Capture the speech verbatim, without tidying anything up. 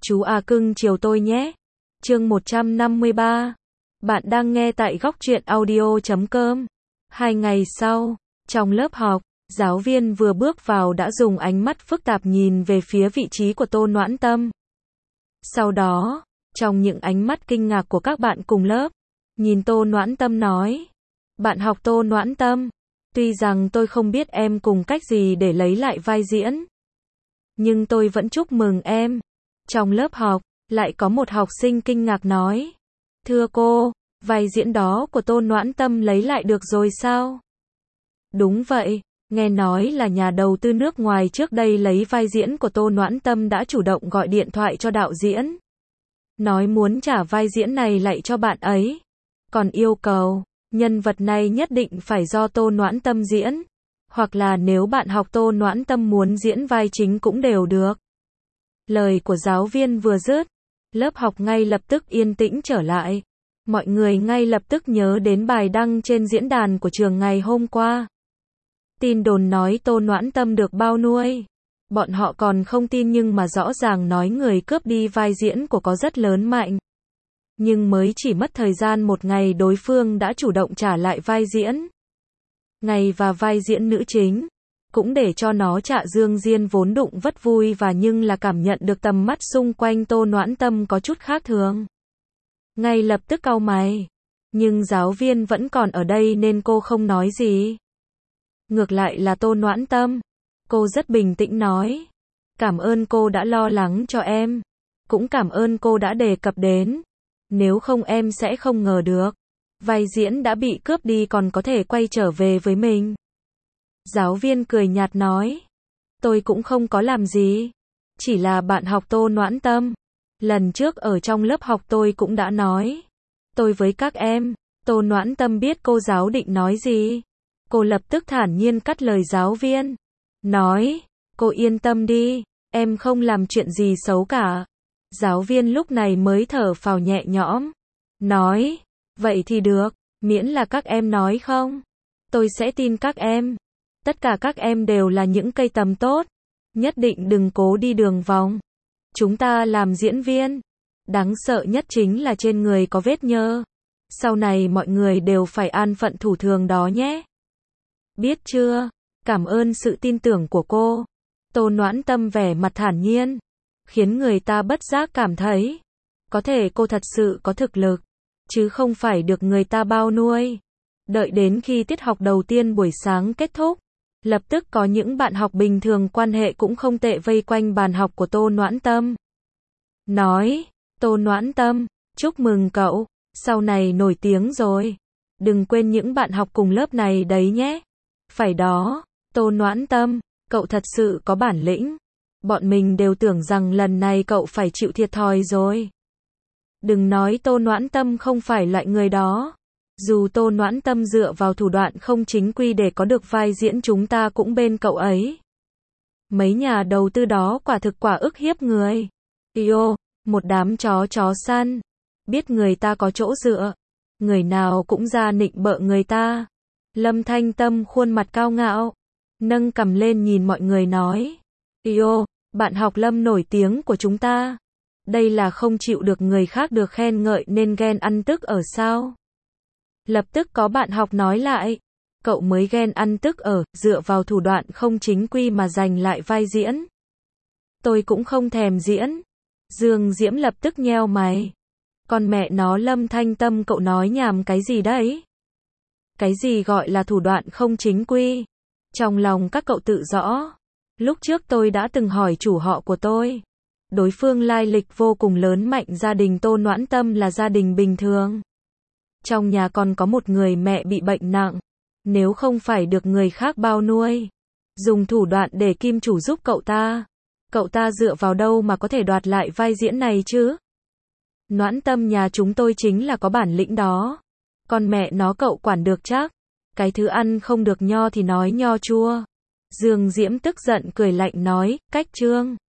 Chú à cưng chiều tôi nhé. Chương một trăm năm mươi ba. Bạn đang nghe tại góc truyện audio chấm com. Hai ngày sau, trong lớp học, giáo viên vừa bước vào đã dùng ánh mắt phức tạp nhìn về phía vị trí của Tô Noãn Tâm. Sau đó, trong những ánh mắt kinh ngạc của các bạn cùng lớp, nhìn Tô Noãn Tâm nói: "Bạn học Tô Noãn Tâm, tuy rằng tôi không biết em cùng cách gì để lấy lại vai diễn, nhưng tôi vẫn chúc mừng em." Trong lớp học, lại có một học sinh kinh ngạc nói: "Thưa cô, vai diễn đó của Tô Noãn Tâm lấy lại được rồi sao?" "Đúng vậy, nghe nói là nhà đầu tư nước ngoài trước đây lấy vai diễn của Tô Noãn Tâm đã chủ động gọi điện thoại cho đạo diễn, nói muốn trả vai diễn này lại cho bạn ấy, còn yêu cầu nhân vật này nhất định phải do Tô Noãn Tâm diễn, hoặc là nếu bạn học Tô Noãn Tâm muốn diễn vai chính cũng đều được." Lời của giáo viên vừa dứt, lớp học ngay lập tức yên tĩnh trở lại. Mọi người ngay lập tức nhớ đến bài đăng trên diễn đàn của trường ngày hôm qua. Tin đồn nói Tô Noãn Tâm được bao nuôi. Bọn họ còn không tin nhưng mà rõ ràng nói người cướp đi vai diễn của có rất lớn mạnh. Nhưng mới chỉ mất thời gian một ngày đối phương đã chủ động trả lại vai diễn. Ngày và vai diễn nữ chính. Cũng để cho nó Trạ Dương Diên vốn đụng vất vui và nhưng là cảm nhận được tầm mắt xung quanh Tô Noãn Tâm có chút khác thường. Ngay lập tức cau mày. Nhưng giáo viên vẫn còn ở đây nên cô không nói gì. Ngược lại là Tô Noãn Tâm. Cô rất bình tĩnh nói: "Cảm ơn cô đã lo lắng cho em. Cũng cảm ơn cô đã đề cập đến. Nếu không em sẽ không ngờ được. Vai diễn đã bị cướp đi còn có thể quay trở về với mình." Giáo viên cười nhạt nói: "Tôi cũng không có làm gì. Chỉ là bạn học Tô Noãn Tâm. Lần trước ở trong lớp học tôi cũng đã nói. Tôi với các em." Tô Noãn Tâm biết cô giáo định nói gì. Cô lập tức thản nhiên cắt lời giáo viên. Nói: "Cô yên tâm đi. Em không làm chuyện gì xấu cả." Giáo viên lúc này mới thở phào nhẹ nhõm. Nói: "Vậy thì được. Miễn là các em nói không, tôi sẽ tin các em. Tất cả các em đều là những cây tầm tốt. Nhất định đừng cố đi đường vòng. Chúng ta làm diễn viên. Đáng sợ nhất chính là trên người có vết nhơ. Sau này mọi người đều phải an phận thủ thường đó nhé. Biết chưa? Cảm ơn sự tin tưởng của cô." Tô Noãn Tâm vẻ mặt thản nhiên, khiến người ta bất giác cảm thấy, có thể cô thật sự có thực lực, chứ không phải được người ta bao nuôi. Đợi đến khi tiết học đầu tiên buổi sáng kết thúc, lập tức có những bạn học bình thường quan hệ cũng không tệ vây quanh bàn học của Tô Noãn Tâm. Nói: "Tô Noãn Tâm, chúc mừng cậu, sau này nổi tiếng rồi. Đừng quên những bạn học cùng lớp này đấy nhé." "Phải đó, Tô Noãn Tâm, cậu thật sự có bản lĩnh. Bọn mình đều tưởng rằng lần này cậu phải chịu thiệt thòi rồi." Đừng nói Tô Noãn Tâm không phải loại người đó. Dù Tô Noãn Tâm dựa vào thủ đoạn không chính quy để có được vai diễn chúng ta cũng bên cậu ấy. Mấy nhà đầu tư đó quả thực quả ức hiếp người. Yêu, một đám chó chó săn. Biết người ta có chỗ dựa. Người nào cũng ra nịnh bợ người ta. Lâm Thanh Tâm khuôn mặt cao ngạo, nâng cằm lên nhìn mọi người nói: "Yêu, bạn học Lâm nổi tiếng của chúng ta. Đây là không chịu được người khác được khen ngợi nên ghen ăn tức ở sao?" Lập tức có bạn học nói lại: "Cậu mới ghen ăn tức ở, dựa vào thủ đoạn không chính quy mà giành lại vai diễn. Tôi cũng không thèm diễn." Dương Diễm lập tức nheo mày. "Con mẹ nó Lâm Thanh Tâm, cậu nói nhảm cái gì đấy? Cái gì gọi là thủ đoạn không chính quy? Trong lòng các cậu tự rõ. Lúc trước tôi đã từng hỏi chủ họ của tôi. Đối phương lai lịch vô cùng lớn mạnh, gia đình Tô Noãn Tâm là gia đình bình thường. Trong nhà còn có một người mẹ bị bệnh nặng. Nếu không phải được người khác bao nuôi, dùng thủ đoạn để kim chủ giúp cậu ta, cậu ta dựa vào đâu mà có thể đoạt lại vai diễn này chứ? Noãn Tâm nhà chúng tôi chính là có bản lĩnh đó. Con mẹ nó cậu quản được chắc. Cái thứ ăn không được nho thì nói nho chua." Dương Diễm tức giận cười lạnh nói: "Cách Trương,